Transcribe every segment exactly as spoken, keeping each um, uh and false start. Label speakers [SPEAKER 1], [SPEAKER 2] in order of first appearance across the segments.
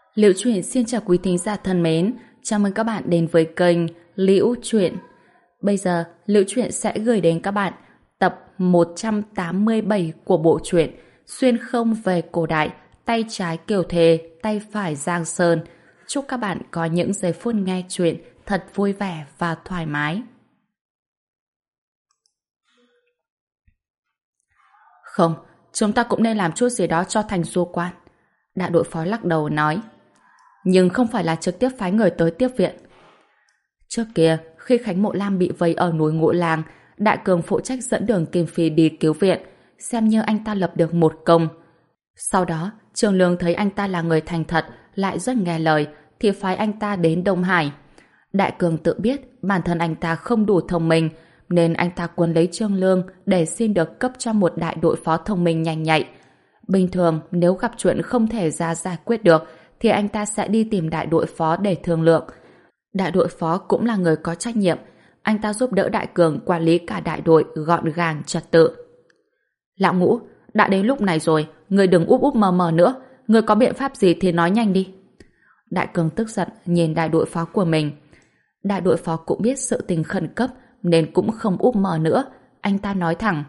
[SPEAKER 1] Liễu Chuyện xin chào quý thính giả thân mến, chào mừng các bạn đến với kênh Liễu Chuyện. Bây giờ, Liễu Chuyện sẽ gửi đến các bạn tập một trăm tám mươi bảy của bộ truyện Xuyên không về cổ đại, tay trái Kiều Thề, tay phải Giang Sơn. Chúc các bạn có những giây phút nghe chuyện thật vui vẻ và thoải mái. Không, chúng ta cũng nên làm chút gì đó cho thành du quan. Đại đội phó lắc đầu nói. Nhưng không phải là trực tiếp phái người tới tiếp viện. Trước kia, khi Khánh Mộ Lam bị vây ở núi Ngũ Lang, Đại Cường phụ trách dẫn đường Kim Phi đi cứu viện, xem như anh ta lập được một công. Sau đó, Trường Lương thấy anh ta là người thành thật, lại rất nghe lời, thì phái anh ta đến Đông Hải. Đại Cường tự biết bản thân anh ta không đủ thông minh, nên anh ta cuốn lấy Trương Lương để xin được cấp cho một đại đội phó thông minh nhanh nhạy. Bình thường, nếu gặp chuyện không thể ra giải quyết được, thì anh ta sẽ đi tìm đại đội phó để thương lượng. Đại đội phó cũng là người có trách nhiệm. Anh ta giúp đỡ Đại Cường quản lý cả đại đội gọn gàng trật tự. Lão Ngũ, đã đến lúc này rồi, người đừng úp úp mờ mờ nữa. Người có biện pháp gì thì nói nhanh đi. Đại Cường tức giận nhìn đại đội phó của mình. Đại đội phó cũng biết sự tình khẩn cấp nên cũng không úp mờ nữa. Anh ta nói thẳng.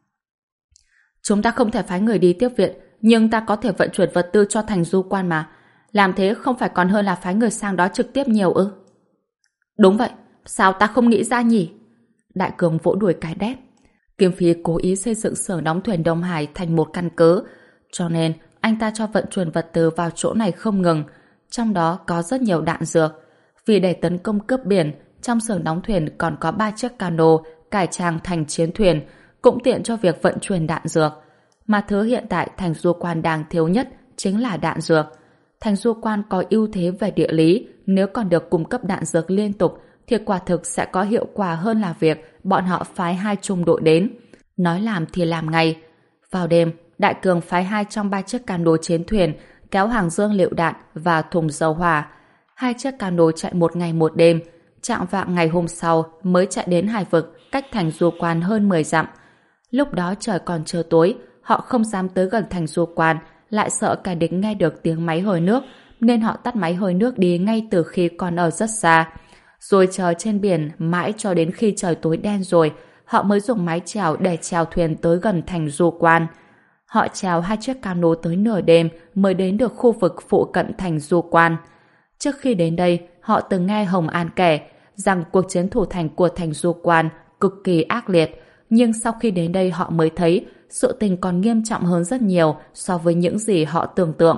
[SPEAKER 1] Chúng ta không thể phái người đi tiếp viện, nhưng ta có thể vận chuyển vật tư cho thành du quan mà. Làm thế không phải còn hơn là phái người sang đó trực tiếp nhiều ư? Đúng vậy, sao ta không nghĩ ra nhỉ? Đại Cường vỗ đùi cái đét. Kim Phi cố ý xây dựng xưởng đóng thuyền Đông Hải thành một căn cứ, cho nên anh ta cho vận chuyển vật tư vào chỗ này không ngừng, trong đó có rất nhiều đạn dược. Vì để tấn công cướp biển, trong xưởng đóng thuyền còn có ba chiếc cano cải trang thành chiến thuyền, cũng tiện cho việc vận chuyển đạn dược. Mà thứ hiện tại thành du quan đang thiếu nhất chính là đạn dược. Thành du quan có ưu thế về địa lý, nếu còn được cung cấp đạn dược liên tục thì quả thực sẽ có hiệu quả hơn là việc bọn họ phái hai trung đội đến. Nói làm thì làm ngay. Vào đêm, Đại Cường phái hai trong ba chiếc cano chiến thuyền kéo hàng dương liệu đạn và thùng dầu hỏa. Hai chiếc cano chạy một ngày một đêm, chạng vạng ngày hôm sau mới chạy đến hải vực cách thành du quan hơn mười dặm. Lúc đó trời còn chưa tối, họ không dám tới gần thành du quan, lại sợ kẻ địch nghe được tiếng máy hơi nước, nên họ tắt máy hơi nước đi ngay từ khi còn ở rất xa. Rồi chờ trên biển mãi cho đến khi trời tối đen rồi, họ mới dùng mái chèo để chèo thuyền tới gần thành du quan. Họ chèo hai chiếc cano tới nửa đêm mới đến được khu vực phụ cận thành du quan. Trước khi đến đây, họ từng nghe Hồng An kể rằng cuộc chiến thủ thành của thành du quan cực kỳ ác liệt, nhưng sau khi đến đây họ mới thấy sự tình còn nghiêm trọng hơn rất nhiều so với những gì họ tưởng tượng.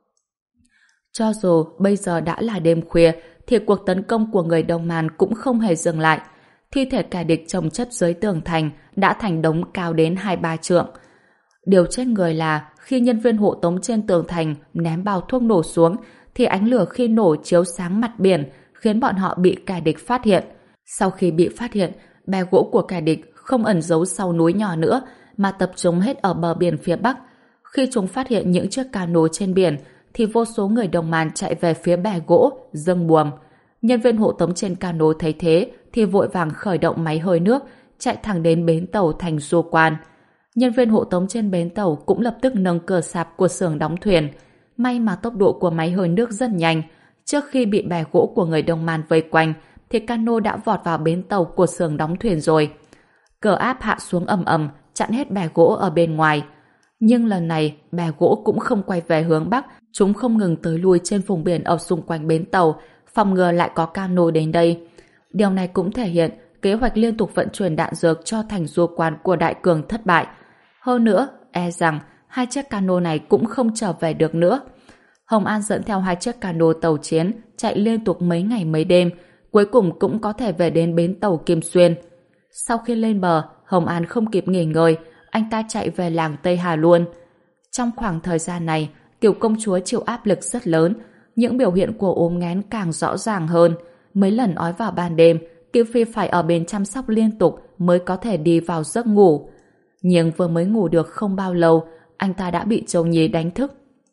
[SPEAKER 1] Cho dù bây giờ đã là đêm khuya, thì cuộc tấn công của người Đông Man cũng không hề dừng lại. Thi thể kẻ địch chồng chất dưới tường thành đã thành đống cao đến hai ba trượng. Điều chết người là khi nhân viên hộ tống trên tường thành ném bao thuốc nổ xuống, thì ánh lửa khi nổ chiếu sáng mặt biển, khiến bọn họ bị kẻ địch phát hiện. Sau khi bị phát hiện, bè gỗ của kẻ địch không ẩn giấu sau núi nhỏ nữa, mà tập trung hết ở bờ biển phía Bắc. Khi chúng phát hiện những chiếc cano trên biển, thì vô số người Đồng Man chạy về phía bè gỗ, dâng buồm. Nhân viên hộ tống trên cano thấy thế, thì vội vàng khởi động máy hơi nước, chạy thẳng đến bến tàu thành du quan. Nhân viên hộ tống trên bến tàu cũng lập tức nâng cửa sạp của xưởng đóng thuyền. May mà tốc độ của máy hơi nước rất nhanh. Trước khi bị bè gỗ của người Đông Man vây quanh, thì cano đã vọt vào bến tàu của xưởng đóng thuyền rồi. Cờ áp hạ xuống ầm ầm, chặn hết bè gỗ ở bên ngoài. Nhưng lần này, bè gỗ cũng không quay về hướng Bắc, chúng không ngừng tới lui trên vùng biển ở xung quanh bến tàu, phòng ngừa lại có cano đến đây. Điều này cũng thể hiện kế hoạch liên tục vận chuyển đạn dược cho thành du quan của Đại Cường thất bại. Hơn nữa, e rằng hai chiếc cano này cũng không trở về được nữa. Hồng An dẫn theo hai chiếc cano tàu chiến chạy liên tục mấy ngày mấy đêm, cuối cùng cũng có thể về đến bến tàu Kim Xuyên. Sau khi lên bờ, Hồng An không kịp nghỉ ngơi, anh ta chạy về làng Tây Hà luôn. Trong khoảng thời gian này, Kiều công chúa chịu áp lực rất lớn, những biểu hiện của ốm nghén càng rõ ràng hơn. Mấy lần ói vào ban đêm, Kiều Phi phải ở bên chăm sóc liên tục mới có thể đi vào giấc ngủ. Nhưng vừa mới ngủ được không bao lâu, anh ta đã bị Châu Nhi đánh thức.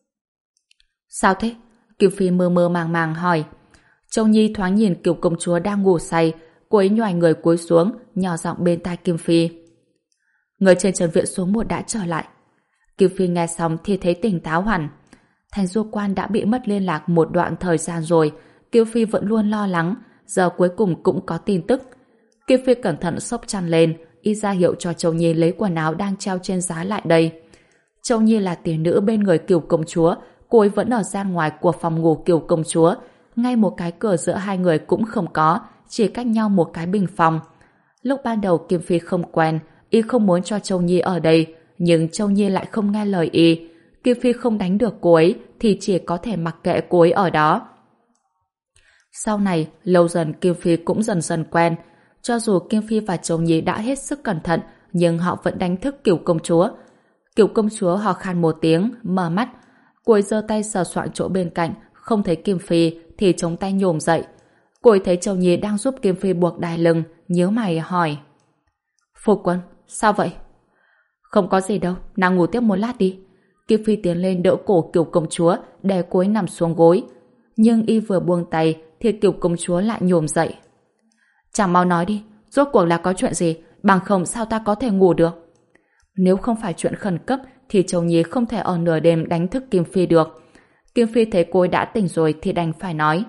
[SPEAKER 1] Sao thế? Kiều Phi mơ mơ màng màng hỏi. Châu Nhi thoáng nhìn Kiều công chúa đang ngủ say, cô ấy nhoài người cúi xuống, nhỏ giọng bên tai Kim Phi. Người trên trần viện số một đã trở lại. Kiều Phi nghe xong thì thấy tỉnh táo hẳn. Thành Du Quan đã bị mất liên lạc một đoạn thời gian rồi, Kiều Phi vẫn luôn lo lắng, giờ cuối cùng cũng có tin tức. Kiều Phi cẩn thận xốc chăn lên, y ra hiệu cho Châu Nhi lấy quần áo đang treo trên giá lại đây. Châu Nhi là tỷ nữ bên người Kiều công chúa, cô ấy vẫn ở gian ngoài của phòng ngủ Kiều công chúa, ngay một cái cửa giữa hai người cũng không có, chỉ cách nhau một cái bình phòng. Lúc ban đầu Kim Phi không quen, y không muốn cho Châu Nhi ở đây, nhưng Châu Nhi lại không nghe lời y. Kim Phi không đánh được cô ấy thì chỉ có thể mặc kệ cô ấy ở đó. Sau này, lâu dần Kim Phi cũng dần dần quen. Cho dù Kim Phi và Châu Nhi đã hết sức cẩn thận, nhưng họ vẫn đánh thức Kiều công chúa. Kiều công chúa hò khan một tiếng, mở mắt. Cô ấy giơ tay sờ soạng chỗ bên cạnh, không thấy Kim Phi thì chống tay nhổm dậy. Cô ấy thấy Châu Nhi đang giúp Kim Phi buộc đai lưng, nhíu mày hỏi: Phu quân, sao vậy? Không có gì đâu, nàng ngủ tiếp một lát đi. Kim Phi tiến lên đỡ cổ Kiều công chúa, để cô ấy nằm xuống gối. Nhưng y vừa buông tay thì Kiều công chúa lại nhổm dậy. Chàng mau nói đi, rốt cuộc là có chuyện gì, bằng không sao ta có thể ngủ được? Nếu không phải chuyện khẩn cấp thì Châu Nhi không thể ở nửa đêm đánh thức Kim Phi được. Kim Phi thấy cô ấy đã tỉnh rồi thì đành phải nói.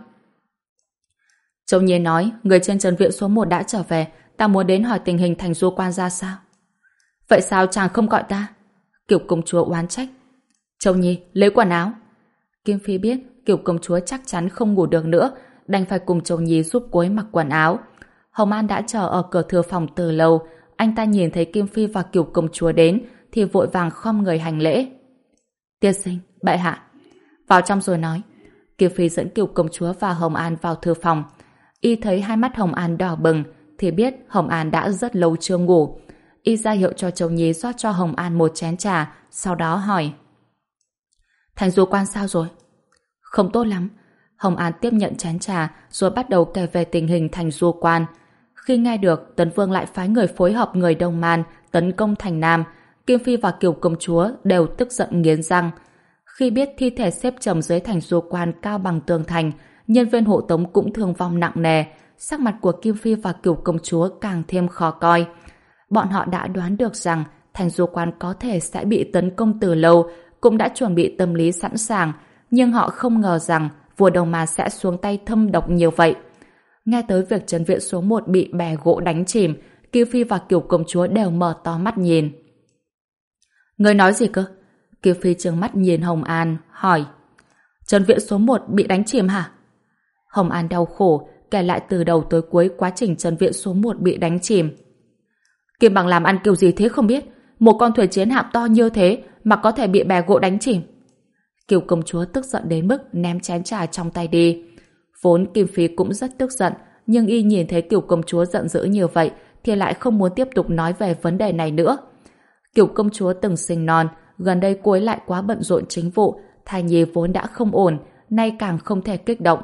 [SPEAKER 1] Châu Nhi nói, người trên trần viện số một đã trở về, ta muốn đến hỏi tình hình Thành Du Quan ra sao. Vậy sao chàng không gọi ta? Kiều công chúa oán trách. Châu Nhi, lấy quần áo. Kim Phi biết Kiều công chúa chắc chắn không ngủ được nữa, đành phải cùng Châu Nhi giúp cô ấy mặc quần áo. Hồng An đã chờ ở cửa thư phòng từ lâu, anh ta nhìn thấy Kim Phi và Kiều công chúa đến thì vội vàng khom người hành lễ. Tiên sinh, bệ hạ. Vào trong rồi nói. Kim Phi dẫn Kiều công chúa và Hồng An vào thư phòng. Y thấy hai mắt Hồng An đỏ bừng thì biết Hồng An đã rất lâu chưa ngủ. Y ra hiệu cho Châu Nhi rót cho Hồng An một chén trà, sau đó hỏi: Thành Du Quan sao rồi? Không tốt lắm. Hồng An tiếp nhận chén trà rồi bắt đầu kể về tình hình Thành Du Quan. Khi nghe được Tấn Vương lại phái người phối hợp người Đông Man tấn công thành Nam, Kim Phi và Kiều công chúa đều tức giận nghiến răng. Khi biết thi thể xếp chồng dưới Thành Du Quan cao bằng tường thành, nhân viên hộ tống cũng thương vong nặng nề, sắc mặt của Kim Phi và Kiều công chúa càng thêm khó coi. Bọn họ đã đoán được rằng Thành Du Quan có thể sẽ bị tấn công từ lâu, cũng đã chuẩn bị tâm lý sẵn sàng, nhưng họ không ngờ rằng vua Đông Man sẽ xuống tay thâm độc nhiều vậy. Nghe tới việc trấn viện số một bị bè gỗ đánh chìm, Kim Phi và Kiều công chúa đều mở to mắt nhìn. Người nói gì cơ? Kim Phi trừng mắt nhìn Hồng An, hỏi. Trấn viện số một bị đánh chìm hả? Hồng An đau khổ, kể lại từ đầu tới cuối quá trình trấn viện số một bị đánh chìm. Kim Bằng làm ăn kiểu gì thế không biết? Một con thuyền chiến hạm to như thế mà có thể bị bè gỗ đánh chìm. Kiều công chúa tức giận đến mức ném chén trà trong tay đi. Vốn Kim Phi cũng rất tức giận, nhưng y nhìn thấy Kiều công chúa giận dữ như vậy thì lại không muốn tiếp tục nói về vấn đề này nữa. Kiều công chúa từng sinh non, gần đây cô ấy lại quá bận rộn chính vụ, thai nhi vốn đã không ổn, nay càng không thể kích động.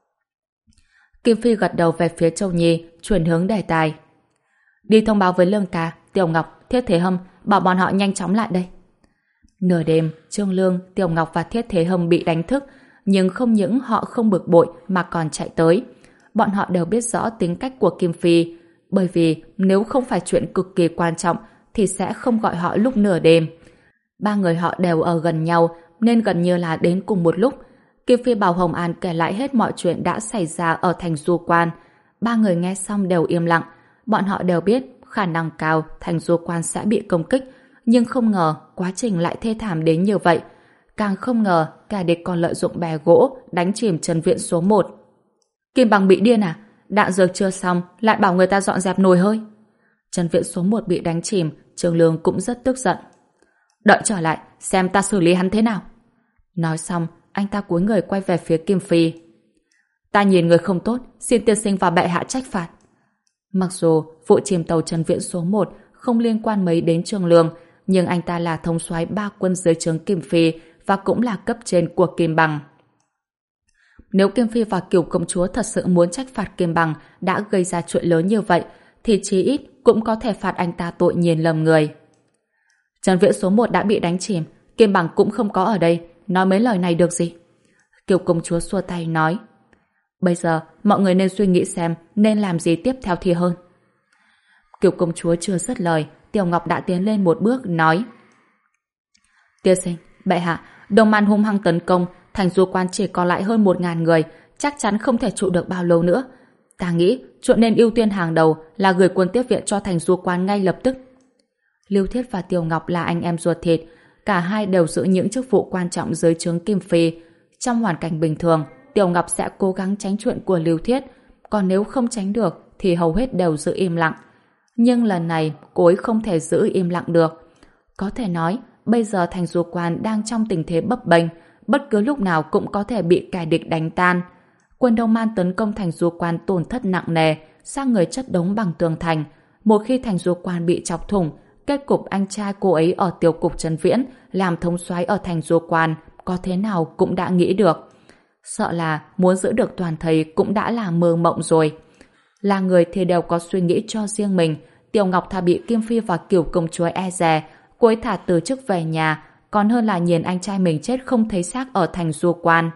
[SPEAKER 1] Kim Phi gật đầu về phía Châu Nhi, chuyển hướng đề tài. Đi thông báo với Lương Ca, Tiểu Ngọc, Thiết Thế Hâm, bảo bọn họ nhanh chóng lại đây. Nửa đêm, Trương Lương, Tiểu Ngọc và Thiết Thế Hâm bị đánh thức, nhưng không những họ không bực bội mà còn chạy tới. Bọn họ đều biết rõ tính cách của Kim Phi, bởi vì nếu không phải chuyện cực kỳ quan trọng thì sẽ không gọi họ lúc nửa đêm. Ba người họ đều ở gần nhau nên gần như là đến cùng một lúc. Kim Phi bảo Hồng An kể lại hết mọi chuyện đã xảy ra ở Thành Du Quan. Ba người nghe xong đều im lặng. Bọn họ đều biết khả năng cao Thành Du Quan sẽ bị công kích, nhưng không ngờ quá trình lại thê thảm đến như vậy. Càng không ngờ kẻ địch còn lợi dụng bè gỗ đánh chìm trấn viện số một. Kim Bằng bị điên à? Đạn dược chưa xong lại bảo người ta dọn dẹp nồi hơi. Trấn viện số một bị đánh chìm, Trương Lương cũng rất tức giận. Đợi trở lại xem ta xử lý hắn thế nào. Nói xong anh ta cúi người quay về phía Kim Phi. Ta nhìn người không tốt, xin tiên sinh và bệ hạ trách phạt. Mặc dù vụ chìm tàu trấn viện số một không liên quan mấy đến Trương Lương, nhưng anh ta là thống soái ba quân dưới trướng Kim Phi và cũng là cấp trên của Kim Bằng. Nếu Kim Phi và Kiều công chúa thật sự muốn trách phạt Kim Bằng đã gây ra chuyện lớn như vậy, thì chí ít cũng có thể phạt anh ta tội nhìn lầm người. Trấn viện số một đã bị đánh chìm, Kim Bằng cũng không có ở đây, nói mấy lời này được gì? Kiều công chúa xua tay nói. Bây giờ mọi người nên suy nghĩ xem nên làm gì tiếp theo thì hơn. Kiều công chúa chưa dứt lời, Tiểu Ngọc đã tiến lên một bước nói. Tiên sinh, bệ hạ, Đồng Man hung hăng tấn công, thành du quan chỉ còn lại hơn một ngàn người, chắc chắn không thể trụ được bao lâu nữa. Ta nghĩ chuyện nên ưu tiên hàng đầu là gửi quân tiếp viện cho thành du quan ngay lập tức. Lưu Thiết và Tiêu Ngọc là anh em ruột thịt, cả hai đều giữ những chức vụ quan trọng dưới trướng Kim Phi. Trong hoàn cảnh bình thường, Tiêu Ngọc sẽ cố gắng tránh chuyện của Lưu Thiết, còn nếu không tránh được thì hầu hết đều giữ im lặng. Nhưng lần này cô ấy không thể giữ im lặng được. Có thể nói, bây giờ thành du quan đang trong tình thế bấp bênh, bất cứ lúc nào cũng có thể bị kẻ địch đánh tan. Quân Đông Man tấn công thành du quan tổn thất nặng nề, xác người chất đống bằng tường thành. Một khi thành du quan bị chọc thủng, kết cục anh trai cô ấy ở tiểu cục Trấn Viễn làm thống soái ở thành du quan có thế nào cũng đã nghĩ được. Sợ là muốn giữ được toàn thây cũng đã là mơ mộng rồi. Là người thì đều có suy nghĩ cho riêng mình. Tiểu Ngọc thà bị Kim Phi và Cửu công chúa e dè, cô ấy thả từ chức về nhà, còn hơn là nhìn anh trai mình chết không thấy xác ở thành du quan.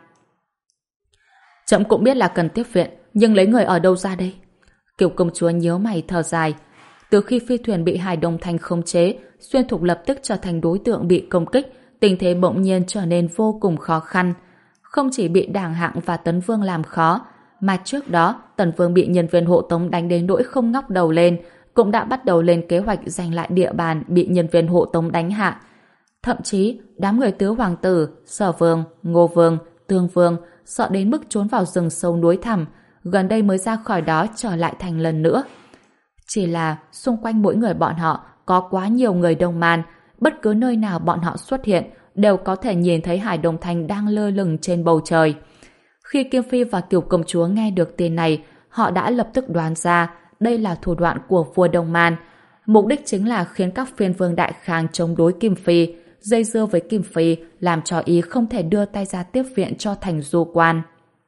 [SPEAKER 1] Trẫm cũng biết là cần tiếp viện, nhưng lấy người ở đâu ra đây? Cửu công chúa nhíu mày thở dài. Từ khi phi thuyền bị Hải Đông Thành khống chế, Xuyên Thục lập tức trở thành đối tượng bị công kích, tình thế bỗng nhiên trở nên vô cùng khó khăn. Không chỉ bị Đảng Hạng và Tấn Vương làm khó, mà trước đó Tần Vương bị nhân viên hộ tống đánh đến nỗi không ngóc đầu lên, cũng đã bắt đầu lên kế hoạch giành lại địa bàn bị nhân viên hộ tống đánh hạ. Thậm chí, đám người tứ hoàng tử, Sở Vương, Ngô Vương, Tương Vương sợ đến mức trốn vào rừng sâu núi thẳm, gần đây mới ra khỏi đó trở lại thành lần nữa. Chỉ là xung quanh mỗi người bọn họ có quá nhiều người Đông Man, bất cứ nơi nào bọn họ xuất hiện đều có thể nhìn thấy Hải Đông Thành đang lơ lửng trên bầu trời. Khi Kim Phi và Cửu công chúa nghe được tin này, họ đã lập tức đoán ra đây là thủ đoạn của vua Đông Man. Mục đích chính là khiến các phiên vương đại khang chống đối Kim Phi, dây dưa với Kim Phi, làm cho ý không thể đưa tay ra tiếp viện cho thành du quan.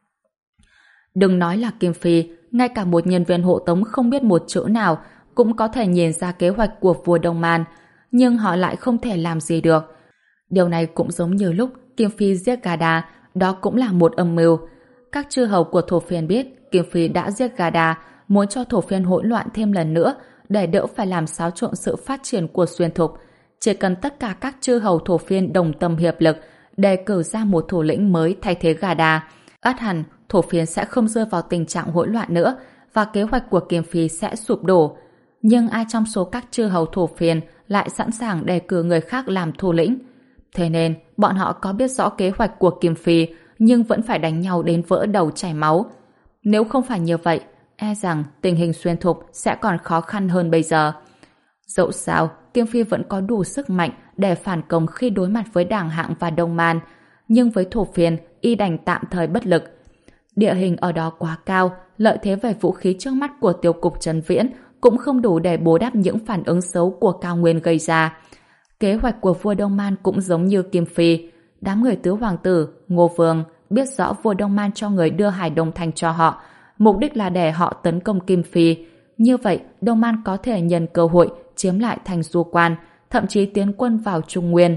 [SPEAKER 1] Đừng nói là Kim Phi, ngay cả một nhân viên hộ tống không biết một chữ nào cũng có thể nhìn ra kế hoạch của vua Đông Man, nhưng họ lại không thể làm gì được. Điều này cũng giống như lúc Kim Phi giết Gada, đó cũng là một âm mưu. Các chư hầu của Thổ Phiên biết Kim Phi đã giết Gada, muốn cho Thổ Phiên hỗn loạn thêm lần nữa để đỡ phải làm xáo trộn sự phát triển của Xuyên Thục. Chỉ cần tất cả các chư hầu Thổ Phiên đồng tâm hiệp lực đề cử ra một thủ lĩnh mới thay thế Gada, ắt hẳn Thổ Phiên sẽ không rơi vào tình trạng hỗn loạn nữa và kế hoạch của Kim Phi sẽ sụp đổ. Nhưng ai trong số các chư hầu Thổ Phiên lại sẵn sàng đề cử người khác làm thủ lĩnh? Thế nên, bọn họ có biết rõ kế hoạch của Kim Phi nhưng vẫn phải đánh nhau đến vỡ đầu chảy máu. Nếu không phải như vậy, e rằng tình hình Xuyên Thục sẽ còn khó khăn hơn bây giờ. Dẫu sao, Kim Phi vẫn có đủ sức mạnh để phản công khi đối mặt với Đảng Hạng và Đông Man, nhưng với Thổ Phiên, y đành tạm thời bất lực. Địa hình ở đó quá cao, lợi thế về vũ khí trước mắt của tiểu cục Trấn Viễn cũng không đủ để bù đắp những phản ứng xấu của cao nguyên gây ra. Kế hoạch của vua Đông Man cũng giống như Kim Phi. Đám người tứ hoàng tử, Ngô Vương biết rõ vua Đông Man cho người đưa Hải Đông Thành cho họ, mục đích là để họ tấn công Kim Phi. Như vậy, Đông Man có thể nhân cơ hội chiếm lại thành du quan, thậm chí tiến quân vào Trung Nguyên.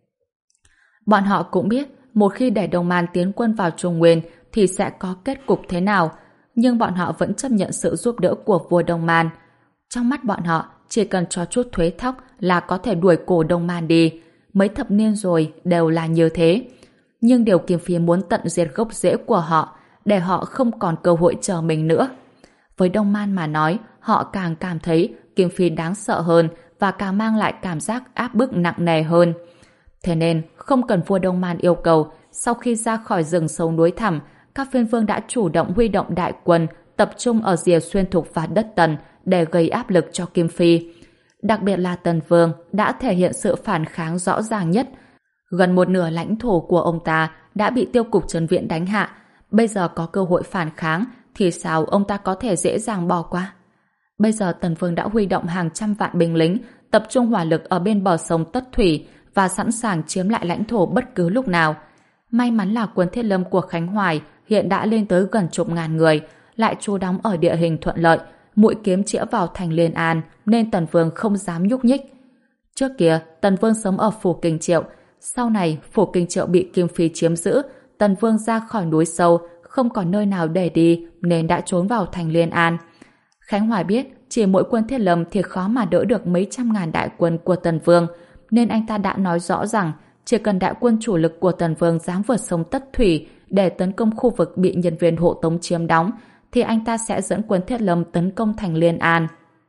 [SPEAKER 1] Bọn họ cũng biết, một khi để Đông Man tiến quân vào Trung Nguyên thì sẽ có kết cục thế nào, nhưng bọn họ vẫn chấp nhận sự giúp đỡ của vua Đông Man. Trong mắt bọn họ, chỉ cần cho chút thuế thóc là có thể đuổi cổ Đông Man đi. Mấy thập niên rồi đều là như thế. Nhưng điều Kim Phi muốn tận diệt gốc rễ của họ, để họ không còn cơ hội chờ mình nữa. Với Đông Man mà nói, họ càng cảm thấy Kim Phi đáng sợ hơn và càng mang lại cảm giác áp bức nặng nề hơn. Thế nên, không cần vua Đông Man yêu cầu, sau khi ra khỏi rừng sâu núi thẳm, các phiên vương đã chủ động huy động đại quân, tập trung ở rìa Xuyên Thục và đất Tần để gây áp lực cho Kim Phi. Đặc biệt là Tần Vương đã thể hiện sự phản kháng rõ ràng nhất. Gần một nửa lãnh thổ của ông ta đã bị tiêu cục Trấn Viễn đánh hạ. Bây giờ có cơ hội phản kháng thì sao ông ta có thể dễ dàng bỏ qua? Bây giờ Tần Vương đã huy động hàng trăm vạn binh lính, tập trung hỏa lực ở bên bờ sông Tất Thủy và sẵn sàng chiếm lại lãnh thổ bất cứ lúc nào. May mắn là quân thiết lâm của Khánh Hoài hiện đã lên tới gần chục ngàn người, lại trú đóng ở địa hình thuận lợi, mũi kiếm chĩa vào thành Liên An, nên Tần Vương không dám nhúc nhích. Trước kia, Tần Vương sống ở phủ Kinh Triệu, sau này phủ Kinh Triệu bị Kim Phi chiếm giữ, Tần Vương ra khỏi núi sâu, không còn nơi nào để đi nên đã trốn vào thành Liên An. Khánh Hoài biết chỉ mỗi quân thiết lâm thì khó mà đỡ được mấy trăm ngàn đại quân của Tần Vương, nên anh ta đã nói rõ rằng chỉ cần đại quân chủ lực của Tần Vương dám vượt sông Tất Thủy để tấn công khu vực bị nhân viên hộ tống chiếm đóng, thì anh ta sẽ dẫn quân Thiết Lâm tấn công thành Liên An.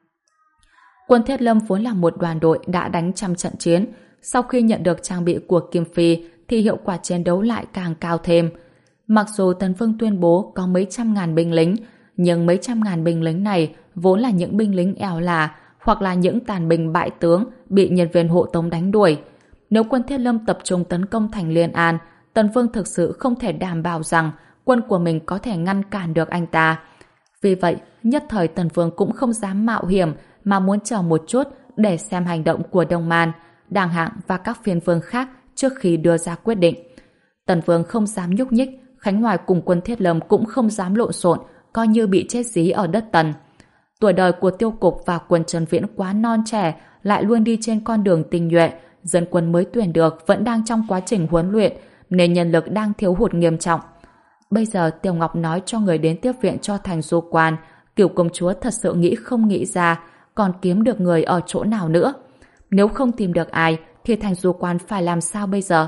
[SPEAKER 1] Quân Thiết Lâm vốn là một đoàn đội đã đánh trăm trận chiến, sau khi nhận được trang bị của Kim Phi thì hiệu quả chiến đấu lại càng cao thêm. Mặc dù Tần Vương tuyên bố có mấy trăm ngàn binh lính, nhưng mấy trăm ngàn binh lính này vốn là những binh lính eo là hoặc là những tàn binh bại tướng bị nhân viên hộ tống đánh đuổi. Nếu quân Thiết Lâm tập trung tấn công thành Liên An, Tần Vương thực sự không thể đảm bảo rằng quân của mình có thể ngăn cản được anh ta. Vì vậy, nhất thời Tần Vương cũng không dám mạo hiểm mà muốn chờ một chút để xem hành động của Đông Man, Đàng Hạng và các phiên vương khác trước khi đưa ra quyết định. Tần Vương không dám nhúc nhích, Khánh Hoài cùng quân Thiết Lâm cũng không dám lộn xộn, coi như bị chết dí ở đất Tần. Tuổi đời của Tiêu Cục và quân Trần Viễn quá non trẻ, lại luôn đi trên con đường tinh nhuệ, dân quân mới tuyển được vẫn đang trong quá trình huấn luyện, nên nhân lực đang thiếu hụt nghiêm trọng. Bây giờ Tiểu Ngọc nói cho người đến tiếp viện cho thành Du Quan, Cửu công chúa thật sự nghĩ không nghĩ ra còn kiếm được người ở chỗ nào nữa. Nếu không tìm được ai thì thành Du Quan phải làm sao bây giờ?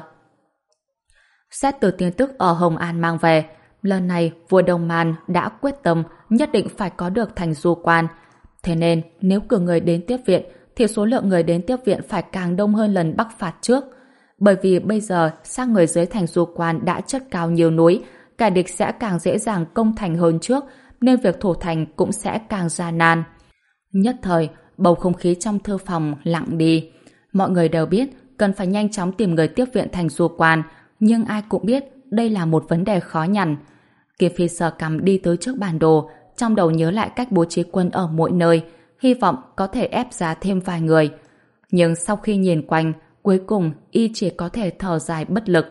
[SPEAKER 1] Xét từ tin tức ở Hồng An mang về, lần này vua Đông Man đã quyết tâm nhất định phải có được thành Du Quan. Thế nên nếu cử người đến tiếp viện thì số lượng người đến tiếp viện phải càng đông hơn lần Bắc phạt trước. Bởi vì bây giờ xác người dưới thành Du Quan đã chất cao nhiều núi, kẻ địch sẽ càng dễ dàng công thành hơn trước, nên việc thủ thành cũng sẽ càng gian nan. Nhất thời, bầu không khí trong thư phòng lặng đi. Mọi người đều biết cần phải nhanh chóng tìm người tiếp viện thành Du Quan, nhưng ai cũng biết đây là một vấn đề khó nhằn. Kiều Phi sờ cằm đi tới trước bản đồ, trong đầu nhớ lại cách bố trí quân ở mỗi nơi, hy vọng có thể ép giá thêm vài người. Nhưng sau khi nhìn quanh, cuối cùng y chỉ có thể thở dài bất lực.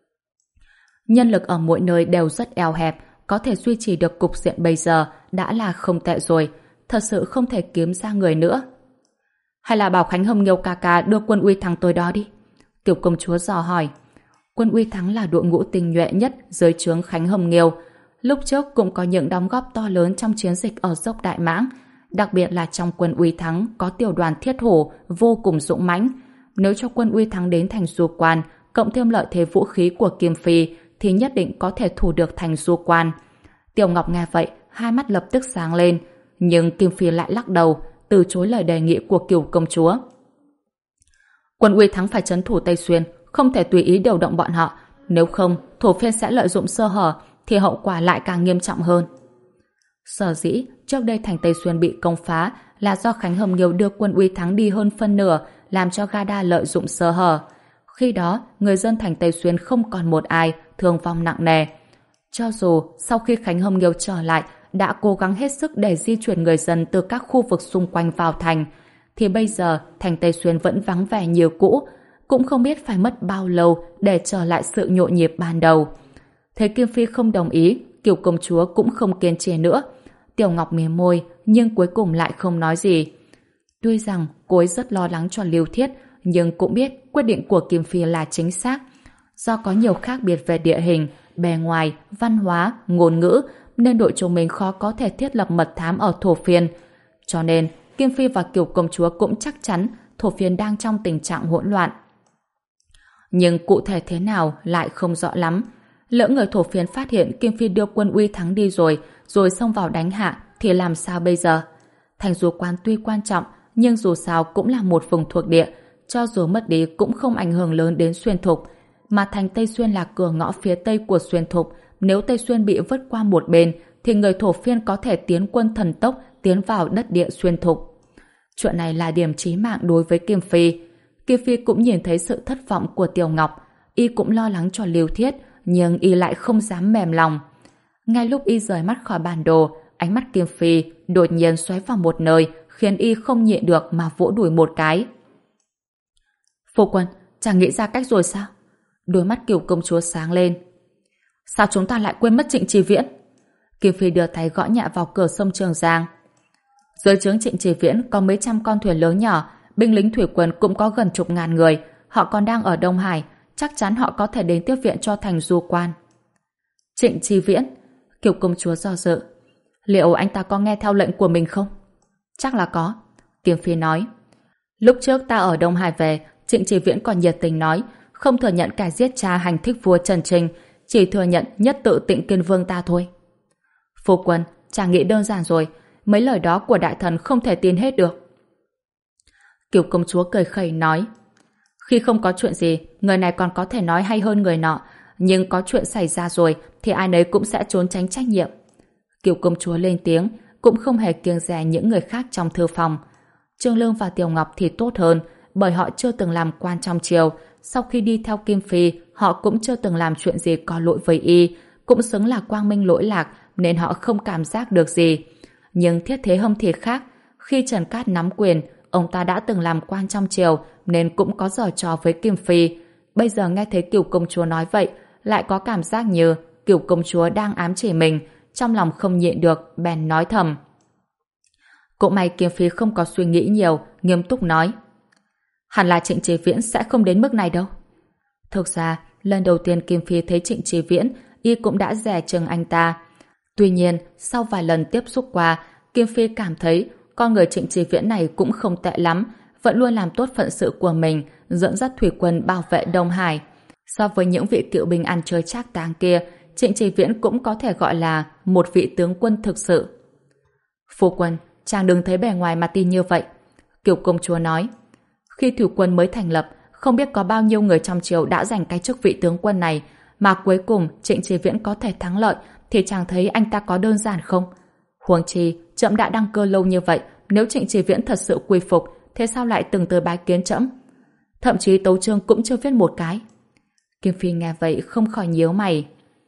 [SPEAKER 1] Nhân lực ở mỗi nơi đều rất eo hẹp, có thể duy trì được cục diện bây giờ đã là không tệ rồi, thật sự không thể kiếm ra người nữa. Hay là bảo Khánh Hồng Nghiêu ca ca đưa quân Uy Thắng tới đó đi? Tiểu công chúa dò hỏi. Quân Uy Thắng là đội ngũ tinh nhuệ nhất dưới trướng Khánh Hồng Nghiêu. Lúc trước cũng có những đóng góp to lớn trong chiến dịch ở dốc Đại Mãng, đặc biệt là trong quân Uy Thắng có tiểu đoàn Thiết Hổ vô cùng dũng mãnh. Nếu cho quân Uy Thắng đến thành Du Quan, cộng thêm lợi thế vũ khí của Kim Phi, thì nhất định có thể thủ được thành Du Quan. Tiểu Ngọc nghe vậy, hai mắt lập tức sáng lên, nhưng Kim Phi lại lắc đầu, từ chối lời đề nghị của Cửu công chúa. Quân Uy Thắng phải trấn thủ Tây Xuyên, không thể tùy ý điều động bọn họ, nếu không, thổ phiên sẽ lợi dụng sơ hở, thì hậu quả lại càng nghiêm trọng hơn. Sở dĩ trước đây thành Tây Xuyên bị công phá là do Khánh Hồng Nghiêu đưa quân Uy Thắng đi hơn phân nửa, làm cho Gada lợi dụng sơ hở. Khi đó, người dân thành Tây Xuyên không còn một ai, thương vong nặng nề. Cho dù sau khi Khánh Hồng Nghiêu trở lại đã cố gắng hết sức để di chuyển người dân từ các khu vực xung quanh vào thành, thì bây giờ thành Tây Xuyên vẫn vắng vẻ như cũ, cũng không biết phải mất bao lâu để trở lại sự nhộn nhịp ban đầu. Thấy Kim Phi không đồng ý, Kiều công chúa cũng không kiên trì nữa. Tiểu Ngọc mím môi, nhưng cuối cùng lại không nói gì. Tuy rằng cô ấy rất lo lắng cho Lưu Thiết, nhưng cũng biết quyết định của Kim Phi là chính xác. Do có nhiều khác biệt về địa hình, bề ngoài, văn hóa, ngôn ngữ, nên đội chúng mình khó có thể thiết lập mật thám ở Thổ Phiên. Cho nên, Kim Phi và Kiều công chúa cũng chắc chắn Thổ Phiên đang trong tình trạng hỗn loạn. Nhưng cụ thể thế nào lại không rõ lắm. Lỡ người Thổ Phiên phát hiện Kim Phi đưa quân Uy Thắng đi rồi, rồi xông vào đánh hạ, thì làm sao bây giờ? Thành Du Quan tuy quan trọng, nhưng dù sao cũng là một vùng thuộc địa, cho dù mất đi cũng không ảnh hưởng lớn đến Xuyên Thục. Mà thành Tây Xuyên là cửa ngõ phía tây của Xuyên Thục, nếu Tây Xuyên bị vứt qua một bên, thì người Thổ Phiên có thể tiến quân thần tốc tiến vào đất địa Xuyên Thục. Chuyện này là điểm chí mạng đối với Kim Phi. Kim Phi cũng nhìn thấy sự thất vọng của Tiểu Ngọc, y cũng lo lắng cho Lưu Thiết, nhưng y lại không dám mềm lòng. Ngay lúc y rời mắt khỏi bản đồ, ánh mắt Kim Phi đột nhiên xoáy vào một nơi, khiến y không nhịn được mà vỗ đùi một cái. Phu quân, chàng nghĩ ra cách rồi sao? Đôi mắt Kiều công chúa sáng lên. Sao chúng ta lại quên mất Trịnh Trì Viễn? Kim Phi đưa tay gõ nhẹ vào cửa sông Trường Giang. Dưới trướng Trịnh Trì Viễn có mấy trăm con thuyền lớn nhỏ, binh lính thủy quân cũng có gần chục ngàn người, họ còn đang ở Đông Hải, chắc chắn họ có thể đến tiếp viện cho thành Du Quan. Trịnh Trì Viễn? Kiều công chúa do dự. Liệu anh ta có nghe theo lệnh của mình không? Chắc là có. Kim Phi nói. Lúc trước ta ở Đông Hải về, Trịnh Trì Viễn còn nhiệt tình nói, không thừa nhận kẻ giết cha hành thích vua Trần Trinh, chỉ thừa nhận nhất tự Tịnh Kiên Vương ta thôi. Phu quân, chàng nghĩ đơn giản rồi, mấy lời đó của đại thần không thể tin hết được. Kiều công chúa cười khẩy nói, khi không có chuyện gì, người này còn có thể nói hay hơn người nọ, nhưng có chuyện xảy ra rồi thì ai nấy cũng sẽ trốn tránh trách nhiệm. Kiều công chúa lên tiếng, cũng không hề kiêng dè những người khác trong thư phòng. Trương Lương và Tiểu Ngọc thì tốt hơn, bởi họ chưa từng làm quan trong triều. Sau khi đi theo Kim Phi, họ cũng chưa từng làm chuyện gì có lỗi với y, cũng xứng là quang minh lỗi lạc, nên họ không cảm giác được gì. Nhưng Thiết Thế Hâm thì khác. Khi Trần Cát nắm quyền, ông ta đã từng làm quan trong triều, nên cũng có giở trò với Kim Phi. Bây giờ nghe thấy Kiều công chúa nói vậy, lại có cảm giác như Kiều công chúa đang ám chỉ mình, trong lòng không nhịn được, bèn nói thầm. Cũng may Kim Phi không có suy nghĩ nhiều, nghiêm túc nói, hẳn là Trịnh Chí Viễn sẽ không đến mức này đâu. Thực ra, lần đầu tiên Kim Phi thấy Trịnh Chí Viễn, y cũng đã dè chừng anh ta. Tuy nhiên, sau vài lần tiếp xúc qua, Kim Phi cảm thấy con người Trịnh Chí Viễn này cũng không tệ lắm, vẫn luôn làm tốt phận sự của mình, dẫn dắt thủy quân bảo vệ Đông Hải. So với những vị cựu binh ăn chơi trác táng kia, Trịnh Chí Viễn cũng có thể gọi là một vị tướng quân thực sự. Phu quân, chàng đừng thấy bề ngoài mà tin như vậy. Kiều công chúa nói, khi thủy quân mới thành lập, không biết có bao nhiêu người trong triều đã giành cái chức vị tướng quân này, mà cuối cùng Trịnh Chí Viễn có thể thắng lợi, thì chàng thấy anh ta có đơn giản không? Huống chi, trẫm đã đăng cơ lâu như vậy, nếu Trịnh Chí Viễn thật sự quy phục, thế sao lại từng tới bái kiến trẫm? Thậm chí tấu chương cũng chưa viết một cái. Kim Phi nghe vậy không khỏi nhíu mày.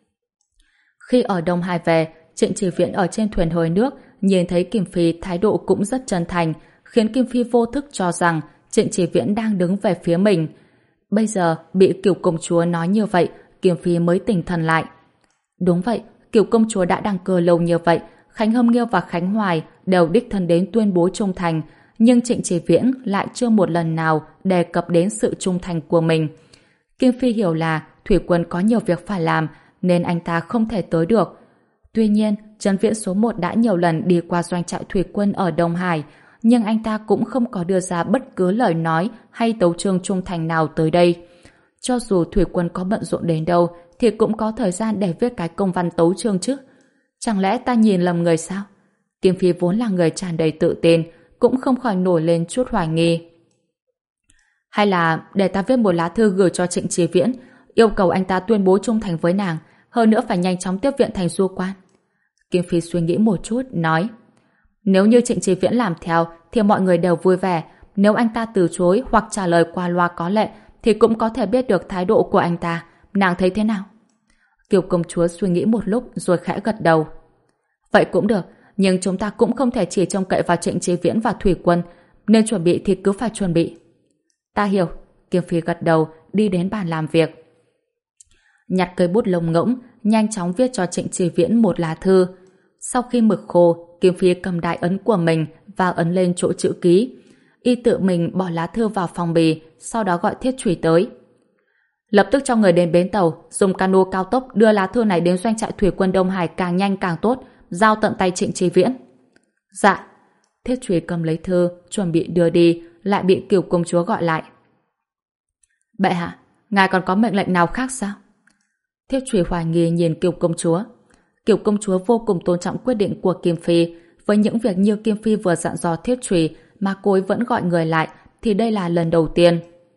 [SPEAKER 1] Khi ở Đông Hải về, Trịnh Chí Viễn ở trên thuyền hồi nước, nhìn thấy Kim Phi thái độ cũng rất chân thành, khiến Kim Phi vô thức cho rằng Trịnh Chí Viễn đang đứng về phía mình. Bây giờ bị Kiều công chúa nói như vậy, Kim Phi mới tỉnh thần lại. Đúng vậy, Kiều công chúa đã đăng cơ lâu như vậy, Khánh Hâm Nghiêu và Khánh Hoài đều đích thân đến tuyên bố trung thành, nhưng Trịnh Chí Viễn lại chưa một lần nào đề cập đến sự trung thành của mình. Kim Phi hiểu là thủy quân có nhiều việc phải làm, nên anh ta không thể tới được. Tuy nhiên, Trấn Viễn số một đã nhiều lần đi qua doanh trại thủy quân ở Đông Hải, nhưng anh ta cũng không có đưa ra bất cứ lời nói hay tấu chương trung thành nào tới đây. Cho dù thủy quân có bận rộn đến đâu, thì cũng có thời gian để viết cái công văn tấu chương chứ. Chẳng lẽ ta nhìn lầm người sao? Kim Phi vốn là người tràn đầy tự tin, cũng không khỏi nổi lên chút hoài nghi. Hay là để ta viết một lá thư gửi cho Trịnh Chí Viễn, yêu cầu anh ta tuyên bố trung thành với nàng, hơn nữa phải nhanh chóng tiếp viện thành du quan. Kim Phi suy nghĩ một chút, nói, nếu như Trịnh Chí Viễn làm theo thì mọi người đều vui vẻ, nếu anh ta từ chối hoặc trả lời qua loa có lệ thì cũng có thể biết được thái độ của anh ta. Nàng thấy thế nào? Kiều công chúa suy nghĩ một lúc rồi khẽ gật đầu. Vậy cũng được, nhưng chúng ta cũng không thể chỉ trông cậy vào Trịnh Chí Viễn và thủy quân, nên chuẩn bị thì cứ phải chuẩn bị. Ta hiểu. Kim Phi gật đầu, đi đến bàn làm việc. Nhặt cây bút lông ngỗng, nhanh chóng viết cho Trịnh Chí Viễn một lá thư. Sau khi mực khô, Kim Phi cầm đại ấn của mình và ấn lên chỗ chữ ký. Y tự mình bỏ lá thư vào phong bì, sau đó gọi Thiết Chủy tới. Lập tức cho người đến bến tàu, dùng cano cao tốc đưa lá thư này đến doanh trại thủy quân Đông Hải càng nhanh càng tốt, giao tận tay Trịnh Chí Viễn. Dạ. Thiết Chủy cầm lấy thư, chuẩn bị đưa đi, lại bị Kiều công chúa gọi lại. Bệ hạ, ngài còn có mệnh lệnh nào khác sao? Thiết Chủy hoài nghi nhìn Kiều công chúa. Kiều công chúa vô cùng tôn trọng quyết định của Kim Phi. Với những việc như Kim Phi vừa dặn dò Thiết Chủy mà cô ấy vẫn gọi người lại, thì đây là lần đầu tiên.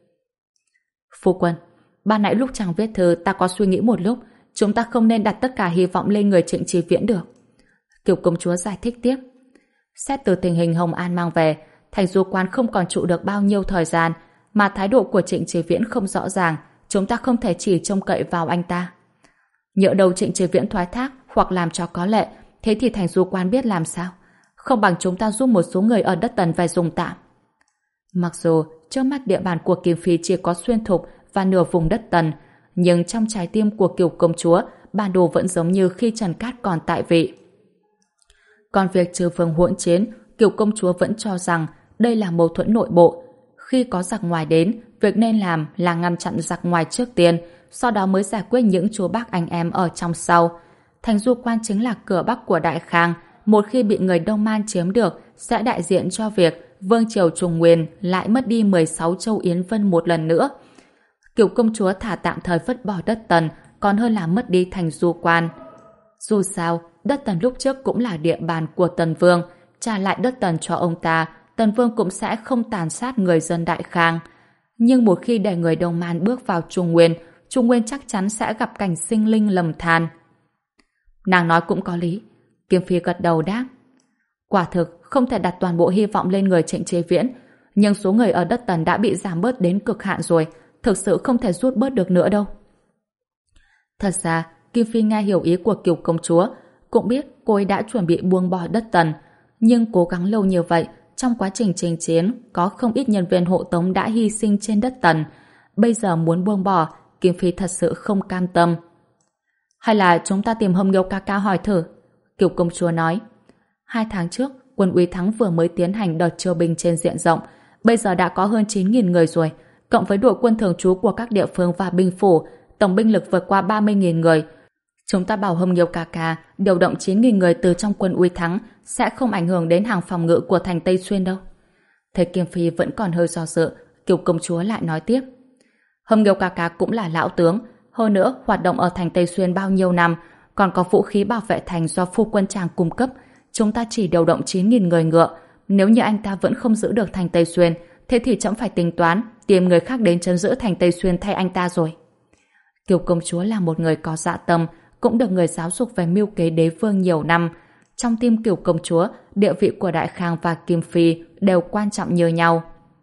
[SPEAKER 1] Phu quân, ban nãy lúc chàng viết thư ta có suy nghĩ một lúc, chúng ta không nên đặt tất cả hy vọng lên người Trịnh Chí Viễn được. Kiều công chúa giải thích tiếp. Xét từ tình hình Hồng An mang về, thành du quan không còn trụ được bao nhiêu thời gian, mà thái độ của Trịnh Chí Viễn không rõ ràng, chúng ta không thể chỉ trông cậy vào anh ta. Nhỡ đầu Trịnh Chí Viễn thoái thác hoặc làm cho có lệ, thế thì thành du quan biết làm sao? Không bằng chúng ta giúp một số người ở đất Tần về dùng tạm. Mặc dù trước mắt địa bàn của Kim Phi chỉ có Xuyên Thục và nửa vùng đất Tần, nhưng trong trái tim của Kiều công chúa, bản đồ vẫn giống như khi Trần Cát còn tại vị. Còn việc trừ vương hỗn chiến, Kiều công chúa vẫn cho rằng đây là mâu thuẫn nội bộ. Khi có giặc ngoài đến, việc nên làm là ngăn chặn giặc ngoài trước tiên, sau đó mới giải quyết những chúa bác anh em ở trong sau. Thành du quan chính là cửa bắc của Đại Khang, một khi bị người Đông Man chiếm được, sẽ đại diện cho việc Vương triều Trung Nguyên lại mất đi mười sáu châu Yến Vân một lần nữa. Cửu công chúa thả tạm thời vứt bỏ đất Tần còn hơn là mất đi Thành Du Quan. Dù sao, đất Tần lúc trước cũng là địa bàn của Tần Vương, trả lại đất Tần cho ông ta, Tần Vương cũng sẽ không tàn sát người dân Đại Khang. Nhưng một khi để người Đông Man bước vào Trung Nguyên, Trung Nguyên chắc chắn sẽ gặp cảnh sinh linh lầm than. Nàng nói cũng có lý. Kim Phi gật đầu đáp. Quả thực, không thể đặt toàn bộ hy vọng lên người Trịnh Chế Viễn, nhưng số người ở đất Tần đã bị giảm bớt đến cực hạn rồi, thực sự không thể rút bớt được nữa đâu. Thật ra, Kim Phi nghe hiểu ý của Cửu công chúa, cũng biết cô ấy đã chuẩn bị buông bỏ đất Tần, nhưng cố gắng lâu như vậy, trong quá trình chinh chiến có không ít nhân viên hộ tống đã hy sinh trên đất Tần. Bây giờ muốn buông bỏ, Kim Phi thật sự không cam tâm. Hay là chúng ta tìm Hồng Nghiêu ca ca hỏi thử? Cửu công chúa nói. Hai tháng trước, quân Úy Thắng vừa mới tiến hành đợt chiêu binh trên diện rộng, bây giờ đã có hơn chín nghìn người rồi, cộng với đội quân thường trú của các địa phương và binh phủ, tổng binh lực vượt qua ba mươi nghìn người. Chúng ta bảo Hồng Nghiêu ca ca điều động chín nghìn người từ trong quân Úy Thắng sẽ không ảnh hưởng đến hàng phòng ngự của thành Tây Xuyên đâu. Thấy Kim Phi vẫn còn hơi do dự, Cửu công chúa lại nói tiếp. Hồng Nghiêu ca ca cũng là lão tướng, hơn nữa hoạt động ở thành Tây Xuyên bao nhiêu năm, còn có vũ khí bảo vệ thành do phu quân chàng cung cấp. Chúng ta chỉ điều động chín nghìn người ngựa. Nếu như anh ta vẫn không giữ được thành Tây Xuyên, thế thì chậm phải tính toán tìm người khác đến trấn giữ thành Tây Xuyên thay anh ta rồi. Kiều công chúa là một người có dạ tâm, cũng được người giáo dục về mưu kế đế vương nhiều năm. Trong tim Kiều công chúa, địa vị của Đại Khang và Kim Phi đều quan trọng như nhau.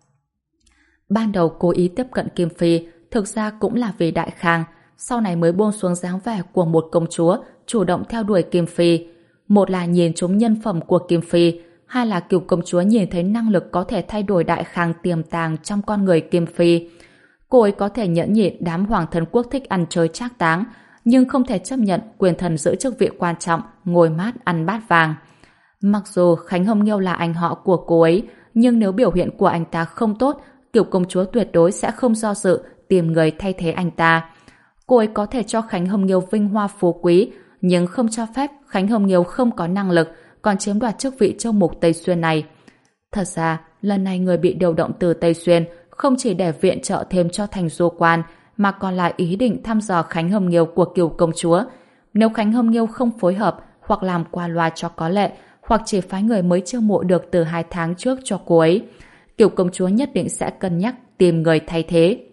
[SPEAKER 1] Ban đầu cố ý tiếp cận Kim Phi thực ra cũng là vì Đại Khang, sau này mới buông xuống dáng vẻ của một công chúa chủ động theo đuổi Kim Phi. Một là nhìn trúng nhân phẩm của Kim Phi, hai là Kiều công chúa nhìn thấy năng lực có thể thay đổi Đại Khang tiềm tàng trong con người Kim Phi. Cô ấy có thể nhẫn nhịn đám hoàng thân quốc thích ăn chơi trác táng, nhưng không thể chấp nhận quyền thần giữ chức vị quan trọng, ngồi mát ăn bát vàng. Mặc dù Khánh Hồng Nghiêu là anh họ của cô ấy, nhưng nếu biểu hiện của anh ta không tốt, Kiều công chúa tuyệt đối sẽ không do dự tìm người thay thế anh ta. Cô ấy có thể cho Khánh Hồng Nghiêu vinh hoa phú quý, nhưng không cho phép Khánh Hồng Nghiêu không có năng lực còn chiếm đoạt chức vị châu mục Tây Xuyên này. Thật ra, lần này người bị điều động từ Tây Xuyên không chỉ để viện trợ thêm cho thành Du Quan, mà còn là ý định thăm dò Khánh Hồng Nghiêu của Kiều công chúa. Nếu Khánh Hồng Nghiêu không phối hợp hoặc làm qua loa cho có lệ, hoặc chỉ phái người mới chiêu mộ được từ hai tháng trước cho cô ấy, Kiều công chúa nhất định sẽ cân nhắc tìm người thay thế.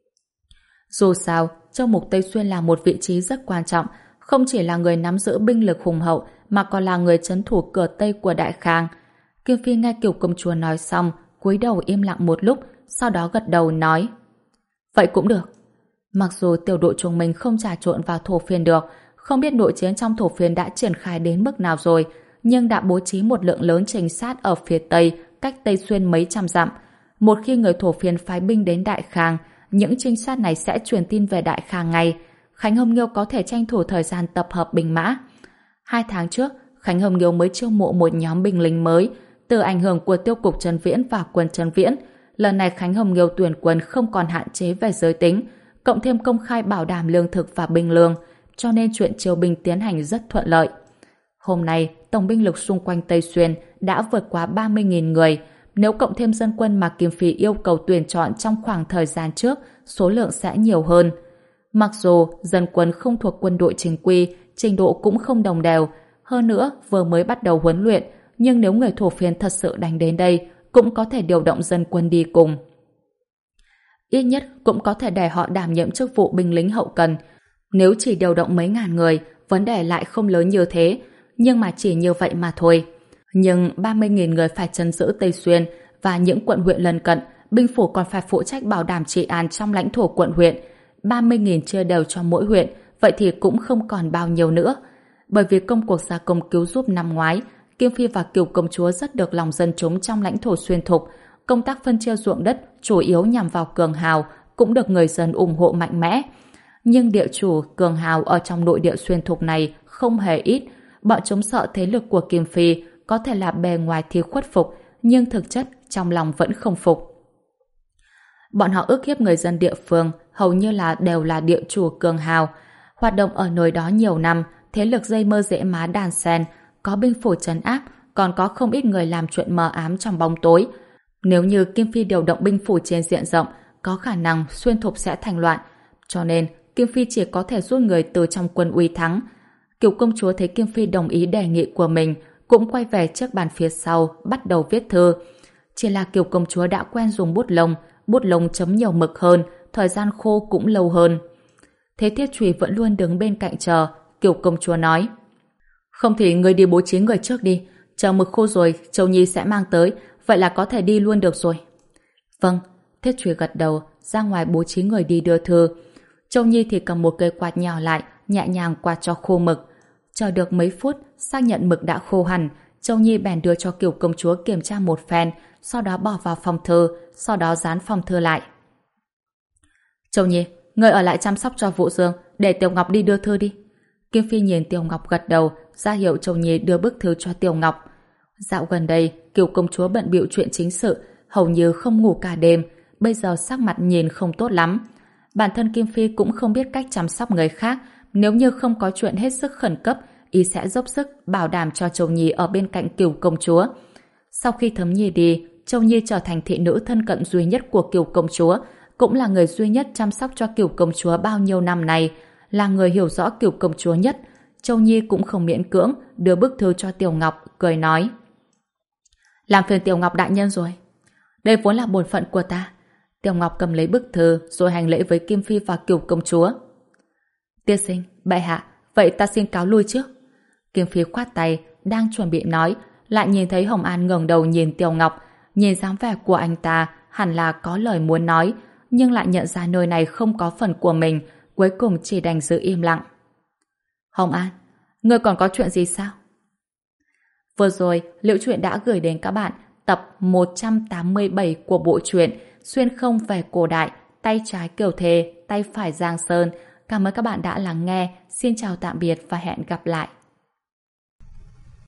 [SPEAKER 1] Dù sao, châu mục Tây Xuyên là một vị trí rất quan trọng, không chỉ là người nắm giữ binh lực hùng hậu mà còn là người trấn thủ cửa Tây của Đại Khang. Kim Phi nghe Kiều công chúa nói xong, cúi đầu im lặng một lúc, sau đó gật đầu nói: vậy cũng được. Mặc dù tiểu đội chúng mình không trà trộn vào thổ phiên được, không biết nội chiến trong thổ phiên đã triển khai đến mức nào rồi, nhưng đã bố trí một lượng lớn trinh sát ở phía Tây, cách Tây Xuyên mấy trăm dặm. Một khi người thổ phiên phái binh đến Đại Khang, những trinh sát này sẽ truyền tin về Đại Khang ngay. Khánh Hồng Nghiêu có thể tranh thủ thời gian tập hợp binh mã. Hai tháng trước, Khánh Hồng Nghiêu mới chiêu mộ một nhóm binh lính mới. Từ ảnh hưởng của tiêu cục Trần Viễn và quân Trần Viễn, lần này Khánh Hồng Nghiêu tuyển quân không còn hạn chế về giới tính, cộng thêm công khai bảo đảm lương thực và binh lương, cho nên chuyện chiêu binh tiến hành rất thuận lợi. Hôm nay, tổng binh lực xung quanh Tây Xuyên đã vượt quá ba mươi nghìn người. Nếu cộng thêm dân quân mà Kim Phi yêu cầu tuyển chọn trong khoảng thời gian trước, số lượng sẽ nhiều hơn. Mặc dù dân quân không thuộc quân đội chính quy, trình độ cũng không đồng đều, hơn nữa vừa mới bắt đầu huấn luyện, nhưng nếu người thổ phiên thật sự đánh đến đây, cũng có thể điều động dân quân đi cùng. Ít nhất cũng có thể để họ đảm nhiệm chức vụ binh lính hậu cần. Nếu chỉ điều động mấy ngàn người, vấn đề lại không lớn như thế, nhưng mà chỉ như vậy mà thôi. Nhưng ba mươi nghìn người phải trấn giữ Tây Xuyên và những quận huyện lân cận, binh phủ còn phải phụ trách bảo đảm trị an trong lãnh thổ quận huyện. ba mươi nghìn chia đều cho mỗi huyện, vậy thì cũng không còn bao nhiêu nữa. Bởi vì công cuộc gia công cứu giúp năm ngoái, Kim Phi và Kiều công chúa rất được lòng dân chúng trong lãnh thổ xuyên thục. Công tác phân chia ruộng đất chủ yếu nhằm vào cường hào cũng được người dân ủng hộ mạnh mẽ. Nhưng địa chủ cường hào ở trong nội địa xuyên thục này không hề ít. Bọn chúng sợ thế lực của Kim Phi có thể là bề ngoài thì khuất phục, nhưng thực chất trong lòng vẫn không phục. Bọn họ ức hiếp người dân địa phương hầu như là đều là địa chủ cường hào. Hoạt động ở nơi đó nhiều năm, thế lực dây mơ rễ má đàn sen, có binh phủ trấn áp, còn có không ít người làm chuyện mờ ám trong bóng tối. Nếu như Kim Phi điều động binh phủ trên diện rộng, có khả năng xuyên thục sẽ thành loạn, cho nên Kim Phi chỉ có thể rút người từ trong quân uy thắng. Kiều công chúa thấy Kim Phi đồng ý đề nghị của mình, cũng quay về chiếc bàn phía sau, bắt đầu viết thư. Chỉ là Kiều công chúa đã quen dùng bút lông, bút lông chấm nhiều mực hơn, thời gian khô cũng lâu hơn. Thế Thiết Trùy vẫn luôn đứng bên cạnh chờ. Kiều công chúa nói: không thì người đi bố trí người trước đi, chờ mực khô rồi Châu Nhi sẽ mang tới, vậy là có thể đi luôn được rồi. Vâng. Thiết Trùy gật đầu, ra ngoài bố trí người đi đưa thư. Châu Nhi thì cầm một cây quạt nhỏ lại, nhẹ nhàng quạt cho khô mực. Chờ được mấy phút, xác nhận mực đã khô hẳn, Châu Nhi bèn đưa cho Kiều công chúa kiểm tra một phen, sau đó bỏ vào phòng thư, sau đó dán phòng thư lại. Châu Nhi, người ở lại chăm sóc cho Vũ Dương, để Tiểu Ngọc đi đưa thư đi. Kim Phi nhìn Tiểu Ngọc gật đầu, ra hiệu Châu Nhi đưa bức thư cho Tiểu Ngọc. Dạo gần đây, Kiều công chúa bận bịu chuyện chính sự, hầu như không ngủ cả đêm, bây giờ sắc mặt nhìn không tốt lắm. Bản thân Kim Phi cũng không biết cách chăm sóc người khác, nếu như không có chuyện hết sức khẩn cấp, y sẽ dốc sức bảo đảm cho Châu Nhi ở bên cạnh Kiều công chúa. Sau khi Thấm Nhi đi, Châu Nhi trở thành thị nữ thân cận duy nhất của Kiều công chúa, cũng là người duy nhất chăm sóc cho Kiều công chúa bao nhiêu năm nay, là người hiểu rõ Kiều công chúa nhất. Châu Nhi cũng không miễn cưỡng, đưa bức thư cho Tiểu Ngọc, cười nói: làm phiền Tiểu Ngọc đại nhân rồi. Đây vốn là bổn phận của ta. Tiểu Ngọc cầm lấy bức thư rồi hành lễ với Kim Phi và Kiều công chúa. Tiên sinh, bệ hạ, vậy ta xin cáo lui trước. Kim Phi khoát tay, đang chuẩn bị nói, lại nhìn thấy Hồng An ngẩng đầu nhìn Tiểu Ngọc, nhìn dáng vẻ của anh ta hẳn là có lời muốn nói, nhưng lại nhận ra nơi này không có phần của mình, cuối cùng chỉ đành giữ im lặng. Hồng An, ngươi còn có chuyện gì sao? Vừa rồi, Liễu Chuyện đã gửi đến các bạn tập một trăm tám mươi bảy của bộ truyện Xuyên không về cổ đại, tay trái Kiều Thề, tay phải Giang Sơn. Cảm ơn các bạn đã lắng nghe. Xin chào tạm biệt và hẹn gặp lại.